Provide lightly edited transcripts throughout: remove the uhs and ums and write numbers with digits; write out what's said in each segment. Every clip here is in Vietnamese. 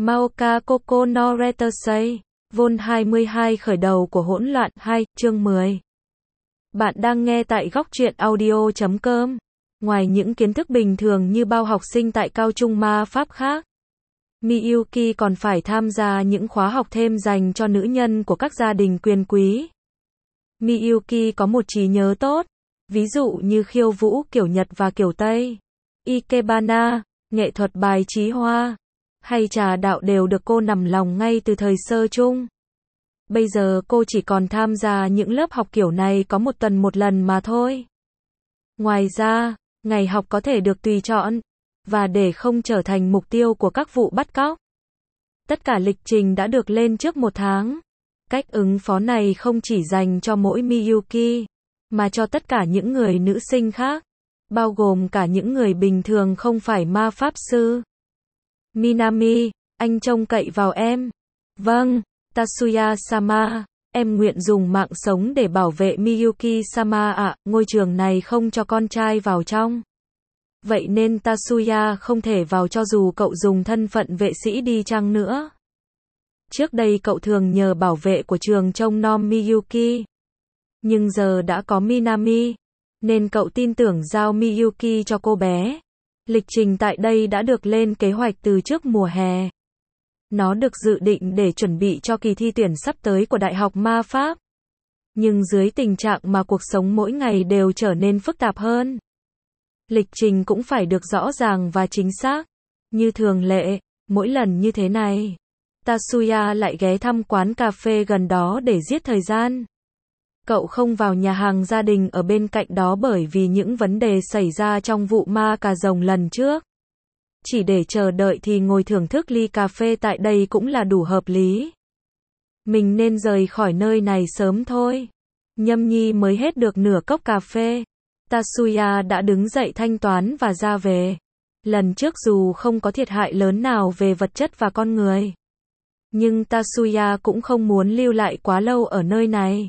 Maoka Koko no Retasei, Vol 22 khởi đầu của hỗn loạn 2, chương 10. Bạn đang nghe tại góc truyện audio.com. Ngoài những kiến thức bình thường như bao học sinh tại cao trung ma pháp khác, Miyuki còn phải tham gia những khóa học thêm dành cho nữ nhân của các gia đình quyền quý. Miyuki có một trí nhớ tốt, ví dụ như khiêu vũ kiểu Nhật và kiểu Tây, Ikebana, nghệ thuật bài trí hoa, hay trà đạo đều được cô nằm lòng ngay từ thời sơ chung. Bây giờ cô chỉ còn tham gia những lớp học kiểu này có một tuần một lần mà thôi. Ngoài ra, ngày học có thể được tùy chọn, và để không trở thành mục tiêu của các vụ bắt cóc, tất cả lịch trình đã được lên trước một tháng. Cách ứng phó này không chỉ dành cho mỗi Miyuki, mà cho tất cả những người nữ sinh khác, bao gồm cả những người bình thường không phải ma pháp sư. Minami, anh trông cậy vào em. Vâng, Tatsuya-sama, em nguyện dùng mạng sống để bảo vệ Miyuki-sama ạ. Ngôi trường này không cho con trai vào trong. Vậy nên Tatsuya không thể vào cho dù cậu dùng thân phận vệ sĩ đi chăng nữa. Trước đây cậu thường nhờ bảo vệ của trường trông nom Miyuki. Nhưng giờ đã có Minami, nên cậu tin tưởng giao Miyuki cho cô bé. Lịch trình tại đây đã được lên kế hoạch từ trước mùa hè. Nó được dự định để chuẩn bị cho kỳ thi tuyển sắp tới của Đại học Ma Pháp. Nhưng dưới tình trạng mà cuộc sống mỗi ngày đều trở nên phức tạp hơn, lịch trình cũng phải được rõ ràng và chính xác. Như thường lệ, mỗi lần như thế này, Tatsuya lại ghé thăm quán cà phê gần đó để giết thời gian. Cậu không vào nhà hàng gia đình ở bên cạnh đó bởi vì những vấn đề xảy ra trong vụ ma cà rồng lần trước. Chỉ để chờ đợi thì ngồi thưởng thức ly cà phê tại đây cũng là đủ hợp lý. Mình nên rời khỏi nơi này sớm thôi. Nhâm nhi mới hết được nửa cốc cà phê. Tatsuya đã đứng dậy thanh toán và ra về. Lần trước dù không có thiệt hại lớn nào về vật chất và con người, nhưng Tatsuya cũng không muốn lưu lại quá lâu ở nơi này.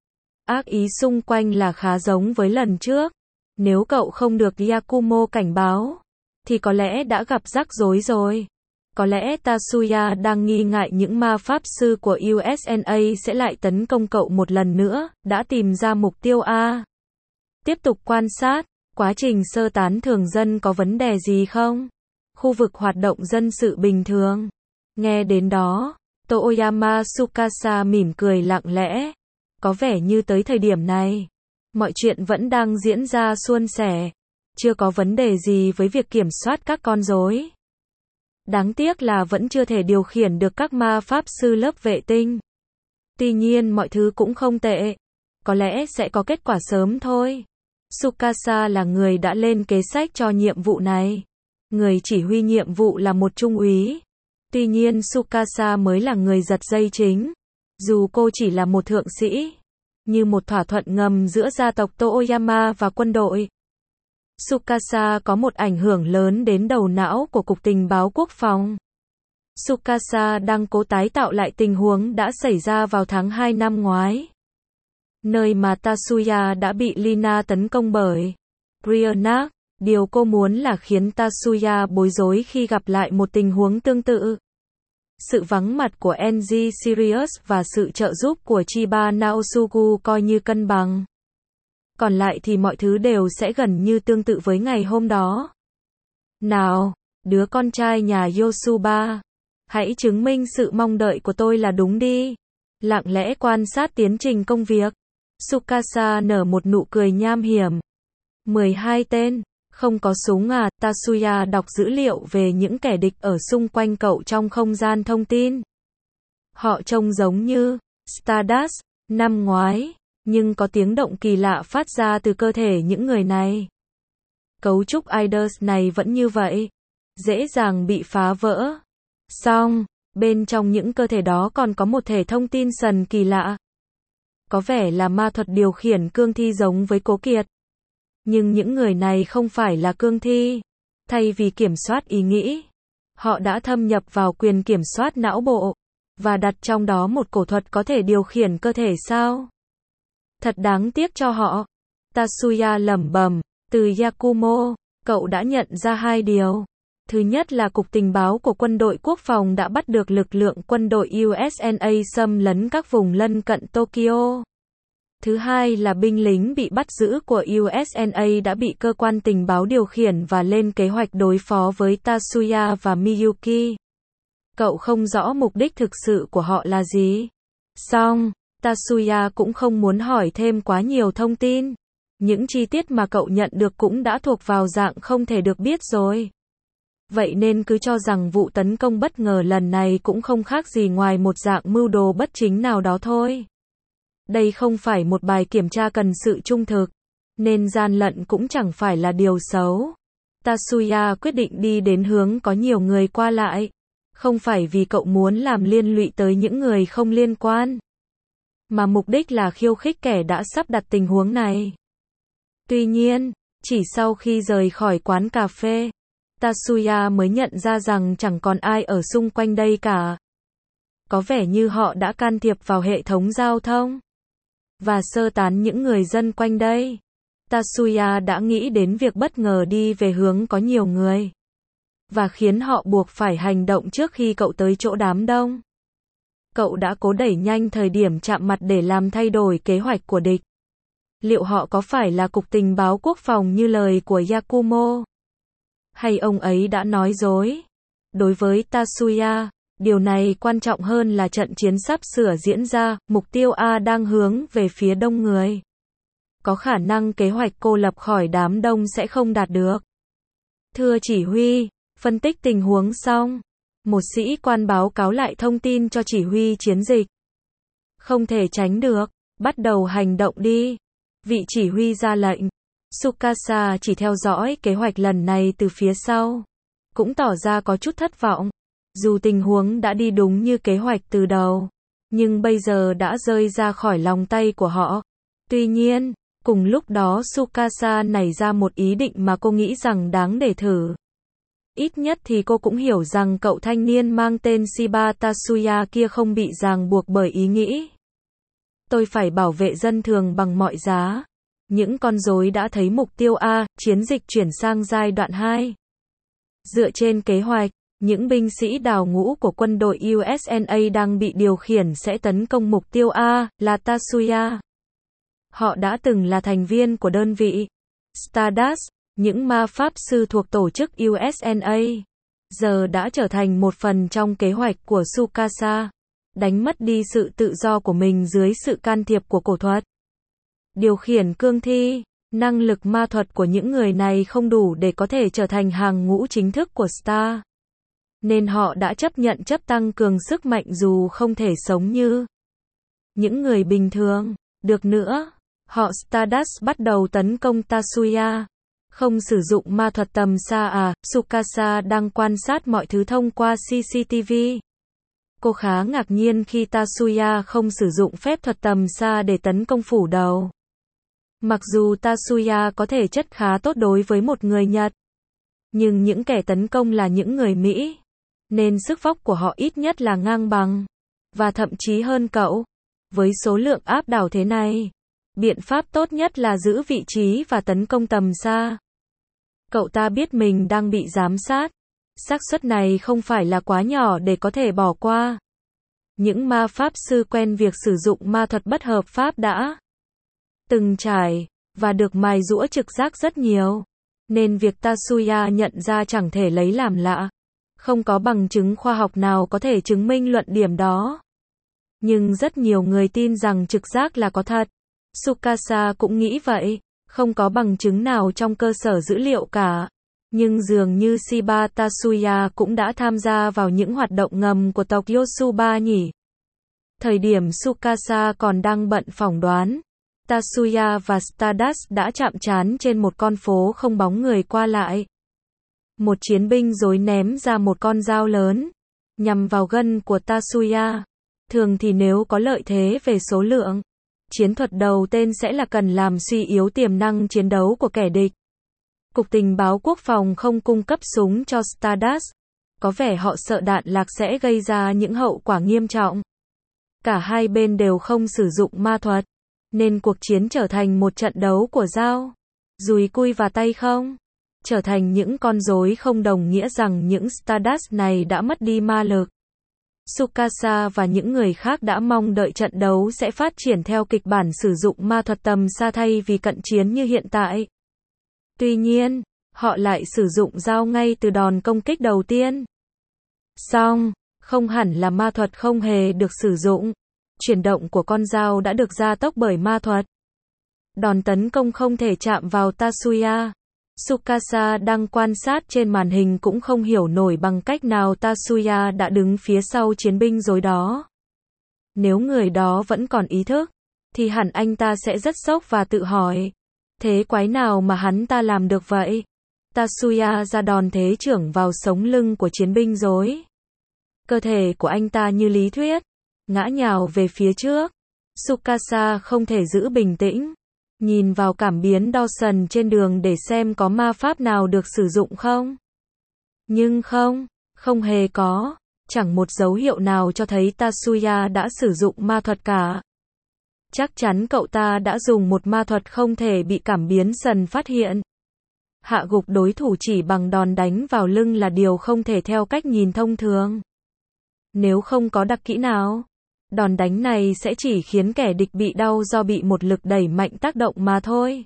Ác ý xung quanh là khá giống với lần trước. Nếu cậu không được Yakumo cảnh báo, thì có lẽ đã gặp rắc rối rồi. Có lẽ Tatsuya đang nghi ngại những ma pháp sư của USNA sẽ lại tấn công cậu một lần nữa. Đã tìm ra mục tiêu A. Tiếp tục quan sát, quá trình sơ tán thường dân có vấn đề gì không? Khu vực hoạt động dân sự bình thường. Nghe đến đó, Toyama Tsukasa mỉm cười lặng lẽ. Có vẻ như tới thời điểm này, mọi chuyện vẫn đang diễn ra suôn sẻ. Chưa có vấn đề gì với việc kiểm soát các con rối. Đáng tiếc là vẫn chưa thể điều khiển được các ma pháp sư lớp vệ tinh. Tuy nhiên mọi thứ cũng không tệ. Có lẽ sẽ có kết quả sớm thôi. Tsukasa là người đã lên kế sách cho nhiệm vụ này. Người chỉ huy nhiệm vụ là một trung úy. Tuy nhiên Tsukasa mới là người giật dây chính. Dù cô chỉ là một thượng sĩ, như một thỏa thuận ngầm giữa gia tộc Toyama và quân đội. Tsukasa có một ảnh hưởng lớn đến đầu não của Cục Tình báo Quốc phòng. Tsukasa đang cố tái tạo lại tình huống đã xảy ra vào tháng 2 năm ngoái, nơi mà Tatsuya đã bị Lina tấn công bởi Brianna. Điều cô muốn là khiến Tatsuya bối rối khi gặp lại một tình huống tương tự. Sự vắng mặt của NG Sirius và sự trợ giúp của Chiba Naosugu coi như cân bằng. Còn lại thì mọi thứ đều sẽ gần như tương tự với ngày hôm đó. Nào, đứa con trai nhà Yosuba, hãy chứng minh sự mong đợi của tôi là đúng đi. Lặng lẽ quan sát tiến trình công việc, Tsukasa nở một nụ cười nham hiểm. 12 tên, không có súng à? Tatsuya đọc dữ liệu về những kẻ địch ở xung quanh cậu trong không gian thông tin. Họ trông giống như Stardust năm ngoái, nhưng có tiếng động kỳ lạ phát ra từ cơ thể những người này. Cấu trúc IDOS này vẫn như vậy, dễ dàng bị phá vỡ. Song, bên trong những cơ thể đó còn có một thể thông tin sần kỳ lạ. Có vẻ là ma thuật điều khiển cương thi giống với Cố Kiệt. Nhưng những người này không phải là cương thi. Thay vì kiểm soát ý nghĩ, họ đã thâm nhập vào quyền kiểm soát não bộ, và đặt trong đó một cổ thuật có thể điều khiển cơ thể sao? Thật đáng tiếc cho họ. Tatsuya lẩm bẩm, từ Yakumo, cậu đã nhận ra hai điều. Thứ nhất là Cục Tình báo của Quân đội Quốc phòng đã bắt được lực lượng quân đội USNA xâm lấn các vùng lân cận Tokyo. Thứ hai là binh lính bị bắt giữ của USNA đã bị cơ quan tình báo điều khiển và lên kế hoạch đối phó với Tatsuya và Miyuki. Cậu không rõ mục đích thực sự của họ là gì. Song, Tatsuya cũng không muốn hỏi thêm quá nhiều thông tin. Những chi tiết mà cậu nhận được cũng đã thuộc vào dạng không thể được biết rồi. Vậy nên cứ cho rằng vụ tấn công bất ngờ lần này cũng không khác gì ngoài một dạng mưu đồ bất chính nào đó thôi. Đây không phải một bài kiểm tra cần sự trung thực, nên gian lận cũng chẳng phải là điều xấu. Tatsuya quyết định đi đến hướng có nhiều người qua lại. Không phải vì cậu muốn làm liên lụy tới những người không liên quan, mà mục đích là khiêu khích kẻ đã sắp đặt tình huống này. Tuy nhiên, chỉ sau khi rời khỏi quán cà phê, Tatsuya mới nhận ra rằng chẳng còn ai ở xung quanh đây cả. Có vẻ như họ đã can thiệp vào hệ thống giao thông và sơ tán những người dân quanh đây. Tatsuya đã nghĩ đến việc bất ngờ đi về hướng có nhiều người và khiến họ buộc phải hành động trước khi cậu tới chỗ đám đông. Cậu đã cố đẩy nhanh thời điểm chạm mặt để làm thay đổi kế hoạch của địch. Liệu họ có phải là Cục Tình báo Quốc phòng như lời của Yakumo? Hay ông ấy đã nói dối? Đối với Tatsuya, điều này quan trọng hơn là trận chiến sắp sửa diễn ra, mục tiêu A đang hướng về phía đông người. Có khả năng kế hoạch cô lập khỏi đám đông sẽ không đạt được. Thưa chỉ huy, phân tích tình huống xong, một sĩ quan báo cáo lại thông tin cho chỉ huy chiến dịch. Không thể tránh được, bắt đầu hành động đi. Vị chỉ huy ra lệnh. Tsukasa chỉ theo dõi kế hoạch lần này từ phía sau, cũng tỏ ra có chút thất vọng. Dù tình huống đã đi đúng như kế hoạch từ đầu, nhưng bây giờ đã rơi ra khỏi lòng tay của họ. Tuy nhiên, cùng lúc đó Tsukasa nảy ra một ý định mà cô nghĩ rằng đáng để thử. Ít nhất thì cô cũng hiểu rằng cậu thanh niên mang tên Shiba Tatsuya kia không bị ràng buộc bởi ý nghĩ tôi phải bảo vệ dân thường bằng mọi giá. Những con rối đã thấy mục tiêu A, chiến dịch chuyển sang giai đoạn 2. Dựa trên kế hoạch, những binh sĩ đào ngũ của quân đội USNA đang bị điều khiển sẽ tấn công mục tiêu A, là Tatsuya. Họ đã từng là thành viên của đơn vị Stardust, những ma pháp sư thuộc tổ chức USNA. Giờ đã trở thành một phần trong kế hoạch của Tsukasa, đánh mất đi sự tự do của mình dưới sự can thiệp của cổ thuật. Điều khiển cương thi, năng lực ma thuật của những người này không đủ để có thể trở thành hàng ngũ chính thức của Star. Nên họ đã chấp nhận tăng cường sức mạnh dù không thể sống như những người bình thường. Được nữa, họ Stardust bắt đầu tấn công Tatsuya. Không sử dụng ma thuật tầm xa à, Tsukasa đang quan sát mọi thứ thông qua CCTV. Cô khá ngạc nhiên khi Tatsuya không sử dụng phép thuật tầm xa để tấn công phủ đầu. Mặc dù Tatsuya có thể chất khá tốt đối với một người Nhật, nhưng những kẻ tấn công là những người Mỹ, nên sức vóc của họ ít nhất là ngang bằng, và thậm chí hơn cậu. Với số lượng áp đảo thế này, biện pháp tốt nhất là giữ vị trí và tấn công tầm xa. Cậu ta biết mình đang bị giám sát. Xác suất này không phải là quá nhỏ để có thể bỏ qua. Những ma pháp sư quen việc sử dụng ma thuật bất hợp pháp đã từng trải, và được mài giũa trực giác rất nhiều. Nên việc Tatsuya nhận ra chẳng thể lấy làm lạ. Không có bằng chứng khoa học nào có thể chứng minh luận điểm đó. Nhưng rất nhiều người tin rằng trực giác là có thật. Tsukasa cũng nghĩ vậy. Không có bằng chứng nào trong cơ sở dữ liệu cả. Nhưng dường như Shiba Tatsuya cũng đã tham gia vào những hoạt động ngầm của tộc Yosuba nhỉ. Thời điểm Tsukasa còn đang bận phỏng đoán, Tatsuya và Stardust đã chạm trán trên một con phố không bóng người qua lại. Một chiến binh rối ném ra một con dao lớn, nhằm vào gân của Tatsuya. Thường thì nếu có lợi thế về số lượng, chiến thuật đầu tên sẽ là cần làm suy yếu tiềm năng chiến đấu của kẻ địch. Cục Tình báo Quốc phòng không cung cấp súng cho Stardust. Có vẻ họ sợ đạn lạc sẽ gây ra những hậu quả nghiêm trọng. Cả hai bên đều không sử dụng ma thuật, nên cuộc chiến trở thành một trận đấu của dao, dùi cui và tay không. trở thành những con rối không đồng nghĩa rằng những Stardust này đã mất đi ma lực. Tsukasa và những người khác đã mong đợi trận đấu sẽ phát triển theo kịch bản sử dụng ma thuật tầm xa thay vì cận chiến như hiện tại. Tuy nhiên, họ lại sử dụng dao ngay từ đòn công kích đầu tiên. Song, không hẳn là ma thuật không hề được sử dụng. Chuyển động của con dao đã được gia tốc bởi ma thuật. Đòn tấn công không thể chạm vào Tatsuya. Tsukasa đang quan sát trên màn hình cũng không hiểu nổi bằng cách nào Tatsuya đã đứng phía sau chiến binh rối đó. Nếu người đó vẫn còn ý thức, thì hẳn anh ta sẽ rất sốc và tự hỏi, thế quái nào mà hắn ta làm được vậy? Tatsuya ra đòn thế chưởng vào sống lưng của chiến binh rối. Cơ thể của anh ta như lý thuyết, ngã nhào về phía trước. Tsukasa không thể giữ bình tĩnh. Nhìn vào cảm biến Dawson trên đường để xem có ma pháp nào được sử dụng không. Nhưng không hề có. Chẳng một dấu hiệu nào cho thấy Tatsuya đã sử dụng ma thuật cả. Chắc chắn cậu ta đã dùng một ma thuật không thể bị cảm biến sần phát hiện. Hạ gục đối thủ chỉ bằng đòn đánh vào lưng là điều không thể theo cách nhìn thông thường. Nếu không có đặc kỹ nào, đòn đánh này sẽ chỉ khiến kẻ địch bị đau do bị một lực đẩy mạnh tác động mà thôi.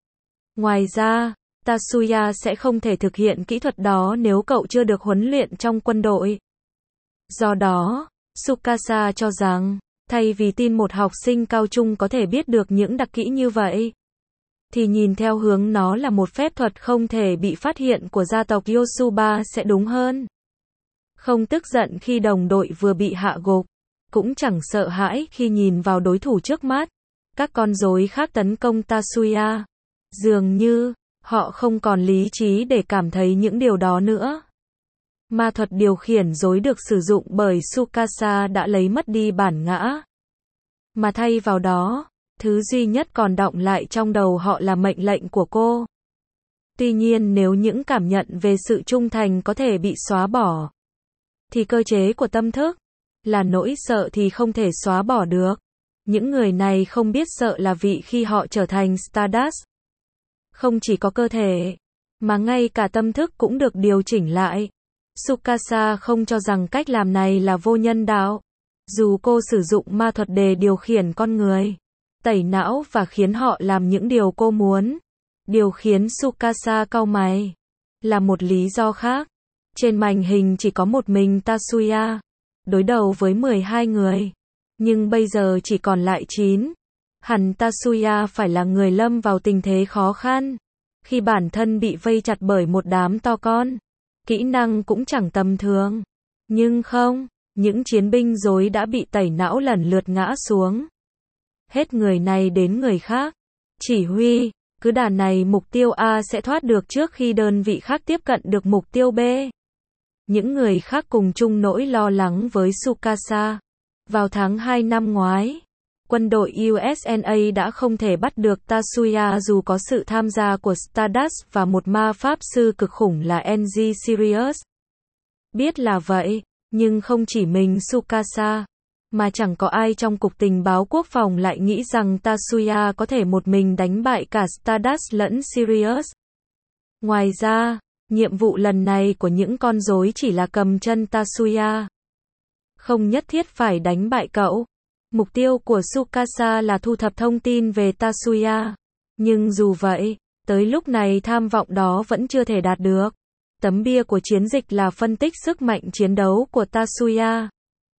Ngoài ra, Tatsuya sẽ không thể thực hiện kỹ thuật đó nếu cậu chưa được huấn luyện trong quân đội. Do đó, Tsukasa cho rằng, thay vì tin một học sinh cao trung có thể biết được những đặc kỹ như vậy, thì nhìn theo hướng nó là một phép thuật không thể bị phát hiện của gia tộc Yosuba sẽ đúng hơn. Không tức giận khi đồng đội vừa bị hạ gục, cũng chẳng sợ hãi khi nhìn vào đối thủ trước mắt. Các con rối khác tấn công Tatsuya. Dường như, họ không còn lý trí để cảm thấy những điều đó nữa. Ma thuật điều khiển rối được sử dụng bởi Tsukasa đã lấy mất đi bản ngã. Mà thay vào đó, thứ duy nhất còn đọng lại trong đầu họ là mệnh lệnh của cô. Tuy nhiên nếu những cảm nhận về sự trung thành có thể bị xóa bỏ, thì cơ chế của tâm thức, là nỗi sợ thì không thể xóa bỏ được. Những người này không biết sợ là vì khi họ trở thành Stardust, không chỉ có cơ thể, mà ngay cả tâm thức cũng được điều chỉnh lại. Tsukasa không cho rằng cách làm này là vô nhân đạo. Dù cô sử dụng ma thuật để điều khiển con người, tẩy não và khiến họ làm những điều cô muốn, điều khiến Tsukasa cau mày là một lý do khác. Trên màn hình chỉ có một mình Tatsuya, đối đầu với 12 người, nhưng bây giờ chỉ còn lại 9. Hẳn Tatsuya phải là người lâm vào tình thế khó khăn, khi bản thân bị vây chặt bởi một đám to con. Kỹ năng cũng chẳng tầm thường. Nhưng không, những chiến binh rối đã bị tẩy não lần lượt ngã xuống. Hết người này đến người khác. Chỉ huy, cứ đà này mục tiêu A sẽ thoát được trước khi đơn vị khác tiếp cận được mục tiêu B. Những người khác cùng chung nỗi lo lắng với Tsukasa. Vào tháng 2 năm ngoái, quân đội USNA đã không thể bắt được Tatsuya dù có sự tham gia của Stardust và một ma pháp sư cực khủng là NG Sirius. Biết là vậy, nhưng không chỉ mình Tsukasa, mà chẳng có ai trong Cục Tình báo Quốc phòng lại nghĩ rằng Tatsuya có thể một mình đánh bại cả Stardust lẫn Sirius. Ngoài ra, nhiệm vụ lần này của những con rối chỉ là cầm chân Tatsuya. Không nhất thiết phải đánh bại cậu. Mục tiêu của Tsukasa là thu thập thông tin về Tatsuya. Nhưng dù vậy, tới lúc này tham vọng đó vẫn chưa thể đạt được. Tấm bia của chiến dịch là phân tích sức mạnh chiến đấu của Tatsuya.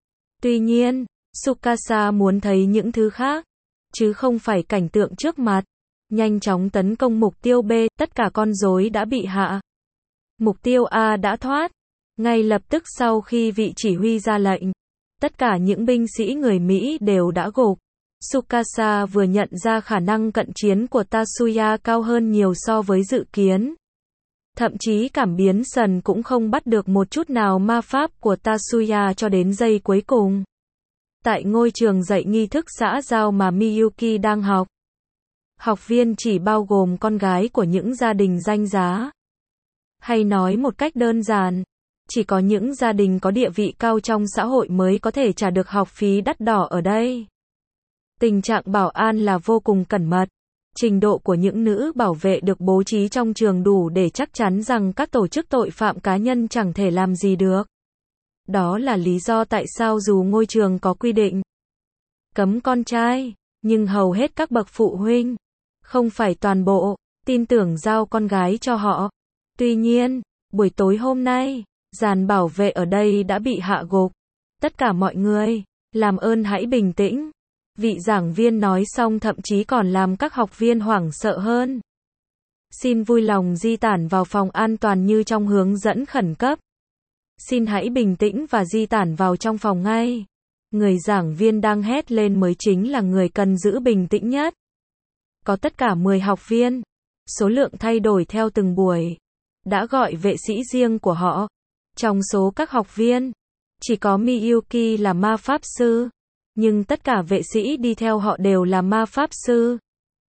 Tuy nhiên, Tsukasa muốn thấy những thứ khác, chứ không phải cảnh tượng trước mặt. Nhanh chóng tấn công mục tiêu B, tất cả con rối đã bị hạ. Mục tiêu A đã thoát. Ngay lập tức sau khi vị chỉ huy ra lệnh, tất cả những binh sĩ người Mỹ đều đã gục. Tsukasa vừa nhận ra khả năng cận chiến của Tatsuya cao hơn nhiều so với dự kiến. Thậm chí cảm biến sần cũng không bắt được một chút nào ma pháp của Tatsuya cho đến giây cuối cùng. Tại ngôi trường dạy nghi thức xã giao mà Miyuki đang học, học viên chỉ bao gồm con gái của những gia đình danh giá. Hay nói một cách đơn giản, chỉ có những gia đình có địa vị cao trong xã hội mới có thể trả được học phí đắt đỏ ở đây. Tình trạng bảo an là vô cùng cẩn mật. Trình độ của những nữ bảo vệ được bố trí trong trường đủ để chắc chắn rằng các tổ chức tội phạm cá nhân chẳng thể làm gì được. Đó là lý do tại sao dù ngôi trường có quy định cấm con trai, nhưng hầu hết các bậc phụ huynh, không phải toàn bộ, tin tưởng giao con gái cho họ. Tuy nhiên, buổi tối hôm nay, dàn bảo vệ ở đây đã bị hạ gục. Tất cả mọi người, làm ơn hãy bình tĩnh. Vị giảng viên nói xong thậm chí còn làm các học viên hoảng sợ hơn. Xin vui lòng di tản vào phòng an toàn như trong hướng dẫn khẩn cấp. Xin hãy bình tĩnh và di tản vào trong phòng ngay. Người giảng viên đang hét lên mới chính là người cần giữ bình tĩnh nhất. Có tất cả 10 học viên. Số lượng thay đổi theo từng buổi. Đã gọi vệ sĩ riêng của họ. Trong số các học viên, chỉ có Miyuki là ma pháp sư. Nhưng tất cả vệ sĩ đi theo họ đều là ma pháp sư.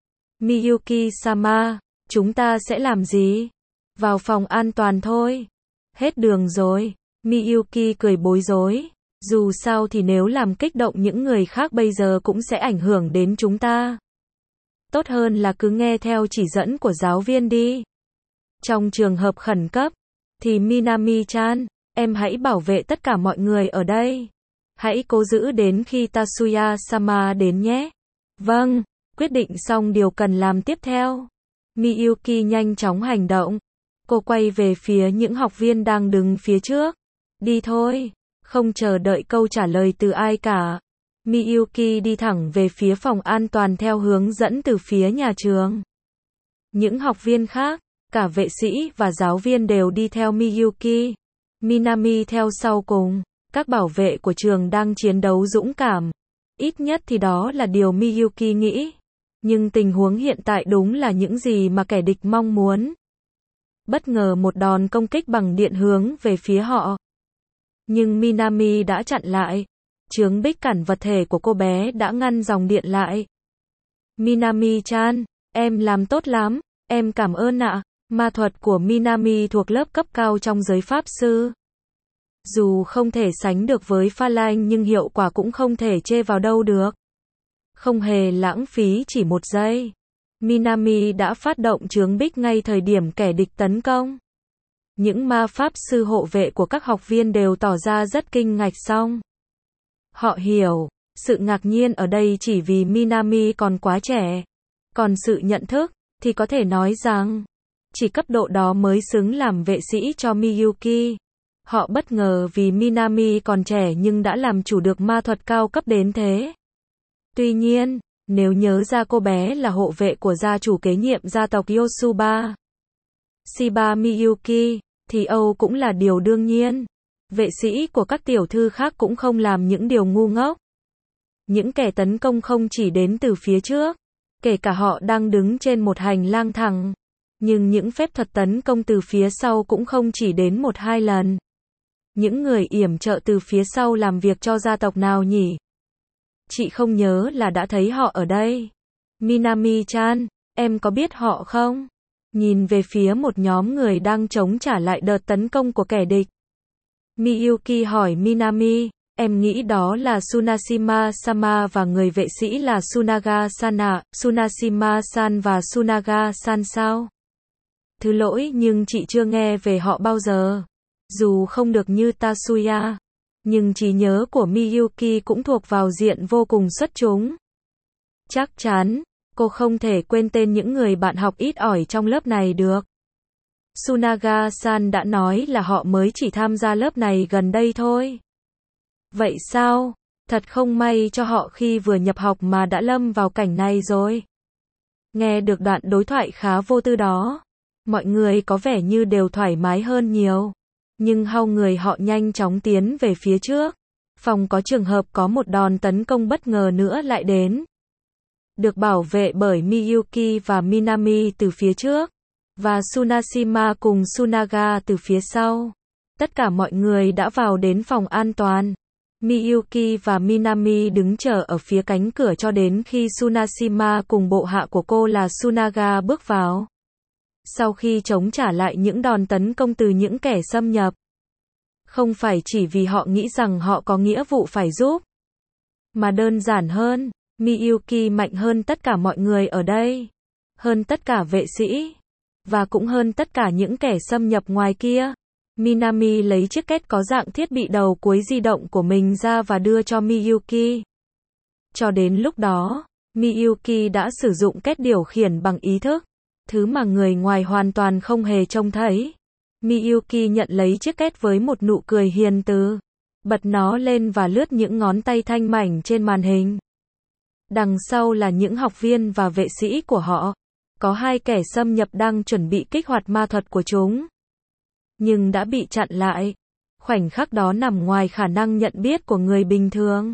Miyuki-sama, chúng ta sẽ làm gì? Vào phòng an toàn thôi. Hết đường rồi. Miyuki cười bối rối. Dù sao thì nếu làm kích động những người khác bây giờ cũng sẽ ảnh hưởng đến chúng ta. Tốt hơn là cứ nghe theo chỉ dẫn của giáo viên đi. Trong trường hợp khẩn cấp, thì Minami-chan, em hãy bảo vệ tất cả mọi người ở đây. Hãy cố giữ đến khi Tatsuya-sama đến nhé. Vâng, quyết định xong điều cần làm tiếp theo. Miyuki nhanh chóng hành động. Cô quay về phía những học viên đang đứng phía trước. Đi thôi, không chờ đợi câu trả lời từ ai cả. Miyuki đi thẳng về phía phòng an toàn theo hướng dẫn từ phía nhà trường. Những học viên khác, cả vệ sĩ và giáo viên đều đi theo Miyuki. Minami theo sau cùng. Các bảo vệ của trường đang chiến đấu dũng cảm. Ít nhất thì đó là điều Miyuki nghĩ. Nhưng tình huống hiện tại đúng là những gì mà kẻ địch mong muốn. Bất ngờ một đòn công kích bằng điện hướng về phía họ. Nhưng Minami đã chặn lại. Chướng bích cản vật thể của cô bé đã ngăn dòng điện lại. Minami-chan, em làm tốt lắm, em cảm ơn ạ. Ma thuật của Minami thuộc lớp cấp cao trong giới pháp sư. Dù không thể sánh được với Pha Lanh nhưng hiệu quả cũng không thể chê vào đâu được. Không hề lãng phí chỉ một giây. Minami đã phát động chướng bích ngay thời điểm kẻ địch tấn công. Những ma pháp sư hộ vệ của các học viên đều tỏ ra rất kinh ngạc xong. Họ hiểu, sự ngạc nhiên ở đây chỉ vì Minami còn quá trẻ. Còn sự nhận thức, thì có thể nói rằng, chỉ cấp độ đó mới xứng làm vệ sĩ cho Miyuki. Họ bất ngờ vì Minami còn trẻ nhưng đã làm chủ được ma thuật cao cấp đến thế. Tuy nhiên, nếu nhớ ra cô bé là hộ vệ của gia chủ kế nhiệm gia tộc Yosuba, Shiba Miyuki, thì Âu cũng là điều đương nhiên. Vệ sĩ của các tiểu thư khác cũng không làm những điều ngu ngốc. Những kẻ tấn công không chỉ đến từ phía trước, kể cả họ đang đứng trên một hành lang thẳng. Nhưng những phép thuật tấn công từ phía sau cũng không chỉ đến 1-2 lần. Những người yểm trợ từ phía sau làm việc cho gia tộc nào nhỉ? Chị không nhớ là đã thấy họ ở đây. Minami-chan, em có biết họ không? Nhìn về phía một nhóm người đang chống trả lại đợt tấn công của kẻ địch. Miyuki hỏi Minami, em nghĩ đó là Tsunashima-sama và người vệ sĩ là Sunaga-san ạ, Tsunashima-san và Sunaga-san sao? Thứ lỗi nhưng chị chưa nghe về họ bao giờ. Dù không được như Tatsuya, nhưng trí nhớ của Miyuki cũng thuộc vào diện vô cùng xuất chúng. Chắc chắn, cô không thể quên tên những người bạn học ít ỏi trong lớp này được. Sunaga-san đã nói là họ mới chỉ tham gia lớp này gần đây thôi. Vậy sao? Thật không may cho họ khi vừa nhập học mà đã lâm vào cảnh này rồi. Nghe được đoạn đối thoại khá vô tư đó, mọi người có vẻ như đều thoải mái hơn nhiều. Nhưng hao người họ nhanh chóng tiến về phía trước. Phòng có trường hợp có một đòn tấn công bất ngờ nữa lại đến. Được bảo vệ bởi Miyuki và Minami từ phía trước. Và Tsunashima cùng Sunaga từ phía sau. Tất cả mọi người đã vào đến phòng an toàn. Miyuki và Minami đứng chờ ở phía cánh cửa cho đến khi Tsunashima cùng bộ hạ của cô là Sunaga bước vào. Sau khi chống trả lại những đòn tấn công từ những kẻ xâm nhập. Không phải chỉ vì họ nghĩ rằng họ có nghĩa vụ phải giúp. Mà đơn giản hơn, Miyuki mạnh hơn tất cả mọi người ở đây. hơn tất cả vệ sĩ, và cũng hơn tất cả những kẻ xâm nhập ngoài kia. Minami lấy chiếc két có dạng thiết bị đầu cuối di động của mình ra và đưa cho Miyuki. Cho đến lúc đó, Miyuki đã sử dụng két điều khiển bằng ý thức, thứ mà người ngoài hoàn toàn không hề trông thấy. Miyuki nhận lấy chiếc két với một nụ cười hiền từ, bật nó lên và lướt những ngón tay thanh mảnh trên màn hình. Đằng sau là những học viên và vệ sĩ của họ. Có 2 kẻ xâm nhập đang chuẩn bị kích hoạt ma thuật của chúng, nhưng đã bị chặn lại. Khoảnh khắc đó nằm ngoài khả năng nhận biết của người bình thường.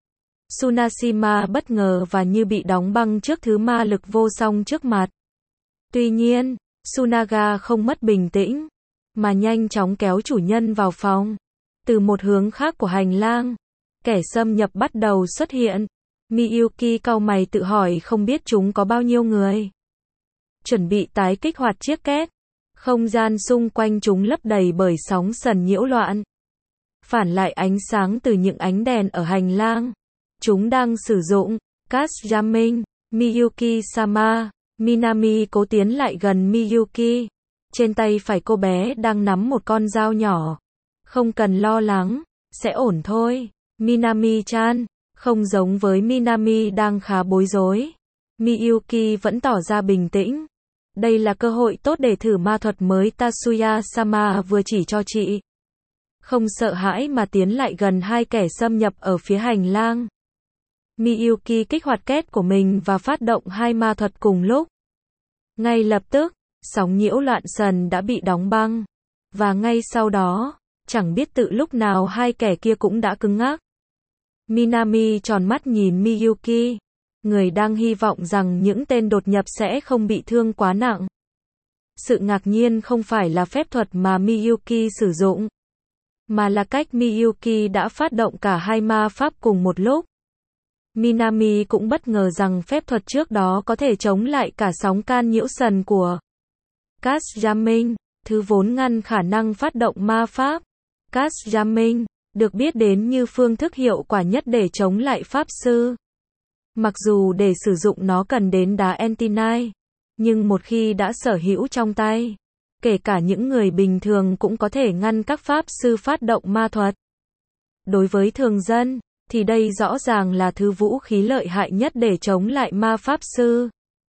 Tsunashima bất ngờ và như bị đóng băng trước thứ ma lực vô song trước mặt. Tuy nhiên, Tsunaga không mất bình tĩnh, mà nhanh chóng kéo chủ nhân vào phòng. Từ một hướng khác của hành lang, kẻ xâm nhập bắt đầu xuất hiện. Miyuki cau mày tự hỏi không biết chúng có bao nhiêu người. Chuẩn bị tái kích hoạt chiếc két. Không gian xung quanh chúng lấp đầy bởi sóng sần nhiễu loạn. Phản lại ánh sáng từ những ánh đèn ở hành lang. Chúng đang sử dụng cast jamming. Miyuki-sama. Minami cố tiến lại gần Miyuki. Trên tay phải cô bé đang nắm một con dao nhỏ. Không cần lo lắng, sẽ ổn thôi. Minami-chan. Không giống với Minami đang khá bối rối. Miyuki vẫn tỏ ra bình tĩnh. Đây là cơ hội tốt để thử ma thuật mới Tatsuya-sama vừa chỉ cho chị. Không sợ hãi mà tiến lại gần 2 kẻ xâm nhập ở phía hành lang. Miyuki kích hoạt két của mình và phát động 2 ma thuật cùng lúc. Ngay lập tức, sóng nhiễu loạn sần đã bị đóng băng. Và ngay sau đó, chẳng biết tự lúc nào 2 kẻ kia cũng đã cứng ngắc. Minami tròn mắt nhìn Miyuki. Người đang hy vọng rằng những tên đột nhập sẽ không bị thương quá nặng. Sự ngạc nhiên không phải là phép thuật mà Miyuki sử dụng, mà là cách Miyuki đã phát động cả 2 ma pháp cùng một lúc. Minami cũng bất ngờ rằng phép thuật trước đó có thể chống lại cả sóng can nhiễu sần của cast jamming, thứ vốn ngăn khả năng phát động ma pháp. Cast jamming được biết đến như phương thức hiệu quả nhất để chống lại pháp sư. Mặc dù để sử dụng nó cần đến đá Entinite, nhưng một khi đã sở hữu trong tay, kể cả những người bình thường cũng có thể ngăn các pháp sư phát động ma thuật. Đối với thường dân, thì đây rõ ràng là thứ vũ khí lợi hại nhất để chống lại ma pháp sư.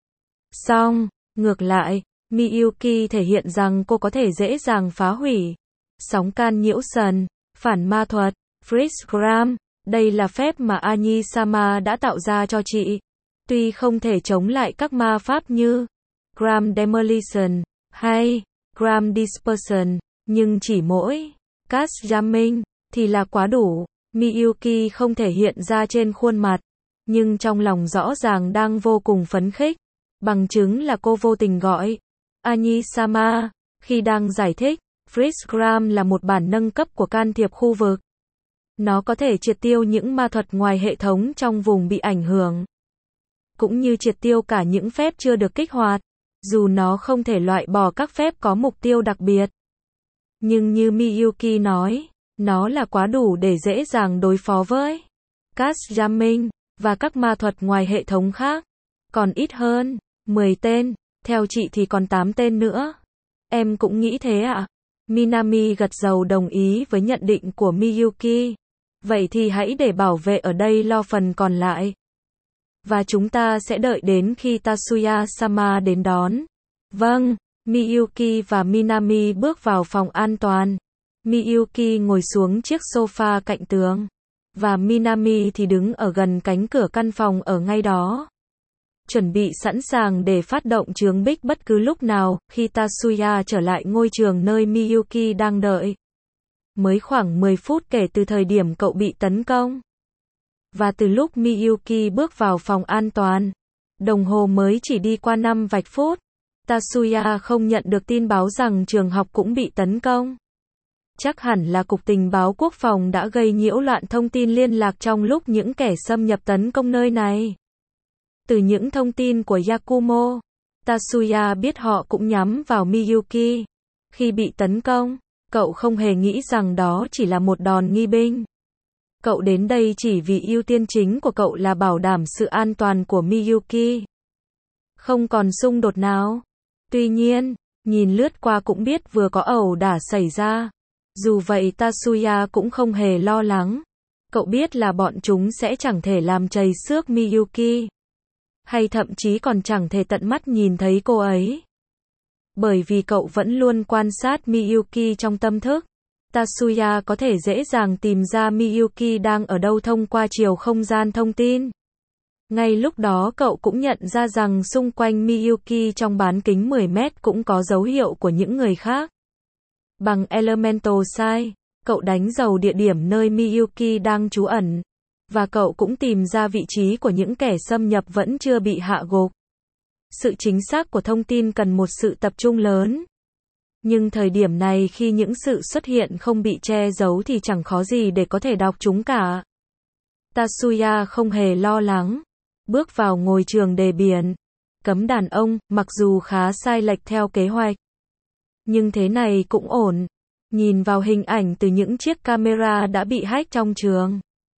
Song, ngược lại, Miyuki thể hiện rằng cô có thể dễ dàng phá hủy sóng can nhiễu sần, phản ma thuật, Freeze Gram. Đây là phép mà Ani-sama đã tạo ra cho chị. Tuy không thể chống lại các ma pháp như Gram Demolition hay Gram Dispersion, nhưng chỉ mỗi cast jamming thì là quá đủ. Miyuki không thể hiện ra trên khuôn mặt, nhưng trong lòng rõ ràng đang vô cùng phấn khích. Bằng chứng là cô vô tình gọi Ani-sama khi đang giải thích. Freeze Gram là một bản nâng cấp của can thiệp khu vực. Nó có thể triệt tiêu những ma thuật ngoài hệ thống trong vùng bị ảnh hưởng, cũng như triệt tiêu cả những phép chưa được kích hoạt, dù nó không thể loại bỏ các phép có mục tiêu đặc biệt. Nhưng như Miyuki nói, nó là quá đủ để dễ dàng đối phó với cast jamming và các ma thuật ngoài hệ thống khác. Còn ít hơn 10 tên, theo chị thì còn 8 tên nữa. Em cũng nghĩ thế ạ? Minami gật đầu đồng ý với nhận định của Miyuki. Vậy thì hãy để bảo vệ ở đây lo phần còn lại. Và chúng ta sẽ đợi đến khi Tatsuya-sama đến đón. Vâng, Miyuki và Minami bước vào phòng an toàn. Miyuki ngồi xuống chiếc sofa cạnh tường. Và Minami thì đứng ở gần cánh cửa căn phòng ở ngay đó. Chuẩn bị sẵn sàng để phát động chướng bích bất cứ lúc nào, khi Tatsuya trở lại ngôi trường nơi Miyuki đang đợi. Mới khoảng 10 phút kể từ thời điểm cậu bị tấn công. Và từ lúc Miyuki bước vào phòng an toàn, đồng hồ mới chỉ đi qua 5 vạch phút. Tatsuya không nhận được tin báo rằng trường học cũng bị tấn công. Chắc hẳn là Cục Tình báo Quốc phòng đã gây nhiễu loạn thông tin liên lạc trong lúc những kẻ xâm nhập tấn công nơi này. Từ những thông tin của Yakumo, Tatsuya biết họ cũng nhắm vào Miyuki. Khi bị tấn công, cậu không hề nghĩ rằng đó chỉ là một đòn nghi binh. Cậu đến đây chỉ vì ưu tiên chính của cậu là bảo đảm sự an toàn của Miyuki. Không còn xung đột nào. Tuy nhiên, nhìn lướt qua cũng biết vừa có ẩu đả xảy ra. Dù vậy Tatsuya cũng không hề lo lắng. Cậu biết là bọn chúng sẽ chẳng thể làm chày xước Miyuki. Hay thậm chí còn chẳng thể tận mắt nhìn thấy cô ấy. Bởi vì cậu vẫn luôn quan sát Miyuki trong tâm thức. Tatsuya có thể dễ dàng tìm ra Miyuki đang ở đâu thông qua chiều không gian thông tin. Ngay lúc đó cậu cũng nhận ra rằng xung quanh Miyuki trong bán kính 10 mét cũng có dấu hiệu của những người khác. Bằng Elemental Sight, cậu đánh dấu địa điểm nơi Miyuki đang trú ẩn. Và cậu cũng tìm ra vị trí của những kẻ xâm nhập vẫn chưa bị hạ gục. Sự chính xác của thông tin cần một sự tập trung lớn. Nhưng thời điểm này khi những sự xuất hiện không bị che giấu thì chẳng khó gì để có thể đọc chúng cả. Tatsuya không hề lo lắng. Bước vào ngôi trường đề biển. Cấm đàn ông, mặc dù khá sai lệch theo kế hoạch. Nhưng thế này cũng ổn. Nhìn vào hình ảnh từ những chiếc camera đã bị hack trong trường.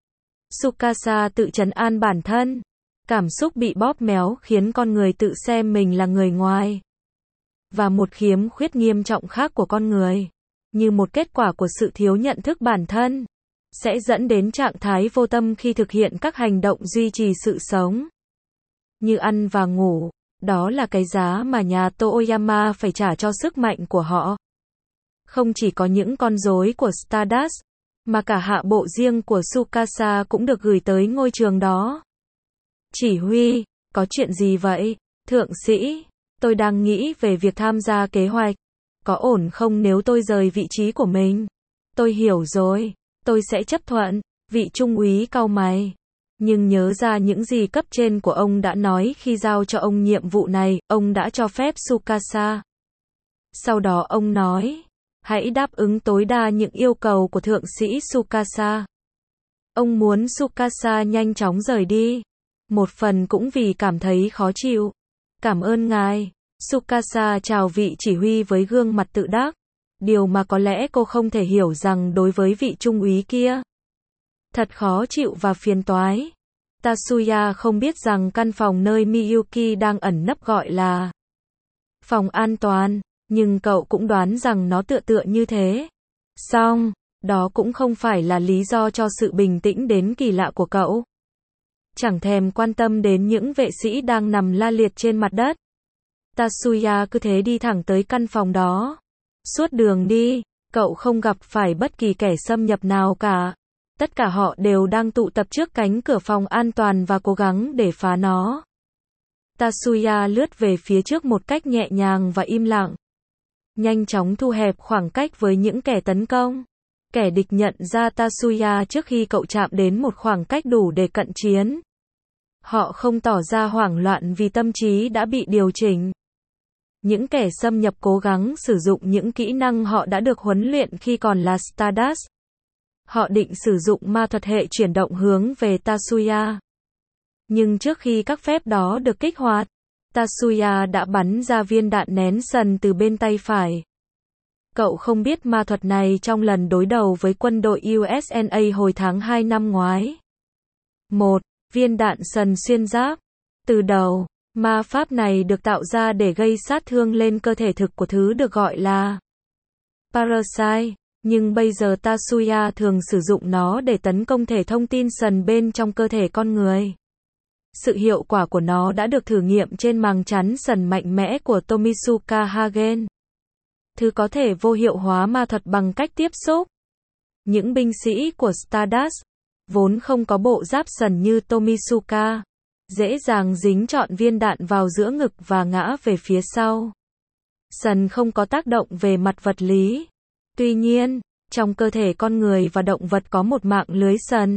Tsukasa tự trấn an bản thân. Cảm xúc bị bóp méo khiến con người tự xem mình là người ngoài. Và một khiếm khuyết nghiêm trọng khác của con người, như một kết quả của sự thiếu nhận thức bản thân, sẽ dẫn đến trạng thái vô tâm khi thực hiện các hành động duy trì sự sống. Như ăn và ngủ, đó là cái giá mà nhà Toyama phải trả cho sức mạnh của họ. Không chỉ có những con rối của Stardust, mà cả hạ bộ riêng của Tsukasa cũng được gửi tới ngôi trường đó. Chỉ huy, có chuyện gì vậy, thượng sĩ? Tôi đang nghĩ về việc tham gia kế hoạch. Có ổn không nếu tôi rời vị trí của mình? Tôi hiểu rồi, tôi sẽ chấp thuận, vị trung úy cau mày. Nhưng nhớ ra những gì cấp trên của ông đã nói khi giao cho ông nhiệm vụ này, ông đã cho phép Tsukasa. Sau đó ông nói, hãy đáp ứng tối đa những yêu cầu của thượng sĩ Tsukasa. Ông muốn Tsukasa nhanh chóng rời đi. Một phần cũng vì cảm thấy khó chịu. Cảm ơn ngài. Tsukasa chào vị chỉ huy với gương mặt tự đắc. Điều mà có lẽ cô không thể hiểu rằng đối với vị trung úy kia. Thật khó chịu và phiền toái. Tatsuya không biết rằng căn phòng nơi Miyuki đang ẩn nấp gọi là phòng an toàn, nhưng cậu cũng đoán rằng nó tựa như thế. Song, đó cũng không phải là lý do cho sự bình tĩnh đến kỳ lạ của cậu. Chẳng thèm quan tâm đến những vệ sĩ đang nằm la liệt trên mặt đất. Tatsuya cứ thế đi thẳng tới căn phòng đó. Suốt đường đi, cậu không gặp phải bất kỳ kẻ xâm nhập nào cả. Tất cả họ đều đang tụ tập trước cánh cửa phòng an toàn và cố gắng để phá nó. Tatsuya lướt về phía trước một cách nhẹ nhàng và im lặng. Nhanh chóng thu hẹp khoảng cách với những kẻ tấn công. Kẻ địch nhận ra Tatsuya trước khi cậu chạm đến một khoảng cách đủ để cận chiến. Họ không tỏ ra hoảng loạn vì tâm trí đã bị điều chỉnh. Những kẻ xâm nhập cố gắng sử dụng những kỹ năng họ đã được huấn luyện khi còn là Stardust. Họ định sử dụng ma thuật hệ chuyển động hướng về Tatsuya. Nhưng trước khi các phép đó được kích hoạt, Tatsuya đã bắn ra viên đạn nén sần từ bên tay phải. Cậu không biết ma thuật này trong lần đối đầu với quân đội USNA hồi tháng 2 năm ngoái. 1. Viên đạn sần xuyên giáp. Từ đầu, ma pháp này được tạo ra để gây sát thương lên cơ thể thực của thứ được gọi là Parasite, nhưng bây giờ Tatsuya thường sử dụng nó để tấn công thể thông tin sần bên trong cơ thể con người. Sự hiệu quả của nó đã được thử nghiệm trên màng chắn sần mạnh mẽ của Tomisuka Hagen. Thứ có thể vô hiệu hóa ma thuật bằng cách tiếp xúc. Những binh sĩ của Stardust, vốn không có bộ giáp sần như Tomisuka, dễ dàng dính trọn viên đạn vào giữa ngực và ngã về phía sau. Sần không có tác động về mặt vật lý. Tuy nhiên, trong cơ thể con người và động vật có một mạng lưới sần.